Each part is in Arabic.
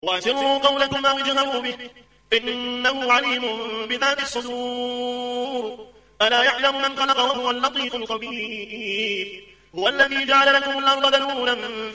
وأسروا قولكم أو اجهروا به إنه عليم بذات الصدور ألا يعلم من خلق وهو اللطيف الخبير هو الذي جعل لكم الأرض ذلولا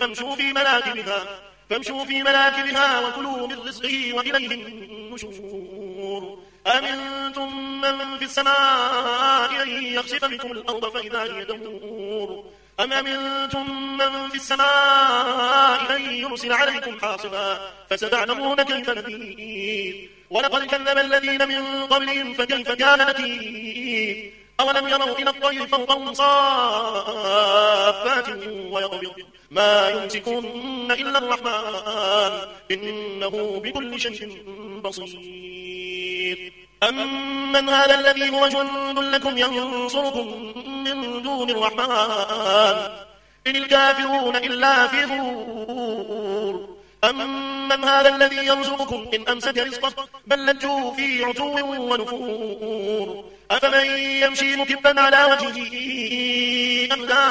فامشوا في مناكبها وكلوا من رزقه وإليه النشور أمنتم من في السماء أن يخسف بكم الأرض فإذا هي تمور أم أمنتم من في السماء أن يرسل عليكم حاصبا فستعلمون كيف نذير ولقد كذب الذين من قبلهم فكيف كان نكير أولم يروا إلى الطير فوقهم صافات ويقبض ما يمسكون إلا الرحمن إنه بكل شيء بصير أمن هذا الذي هو جند لكم ينصركم من دون الرحمن إن الكافرون إلا في غرور أمن هذا الذي يرزقكم إن أمسك رزقه بل لجوا في عتو ونفور أفمن يمشي مكبا على وجهه أهدى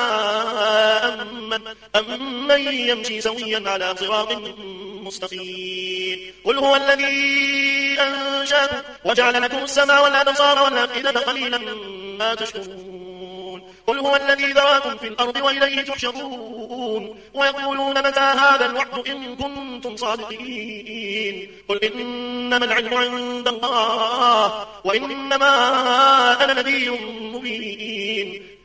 أمن يمشي سويا على صراط مستقيم قل هو الذي أنشأكم وجعل لكم السمع والأبصار والأفئدة قليلا ما تشكرون قل هو الذي ذراكم في الأرض وإليه تحشرون ويقولون متى هذا الوعد إن كنتم صادقين قل إنما العلم عند الله وإنما أنا نبي مبين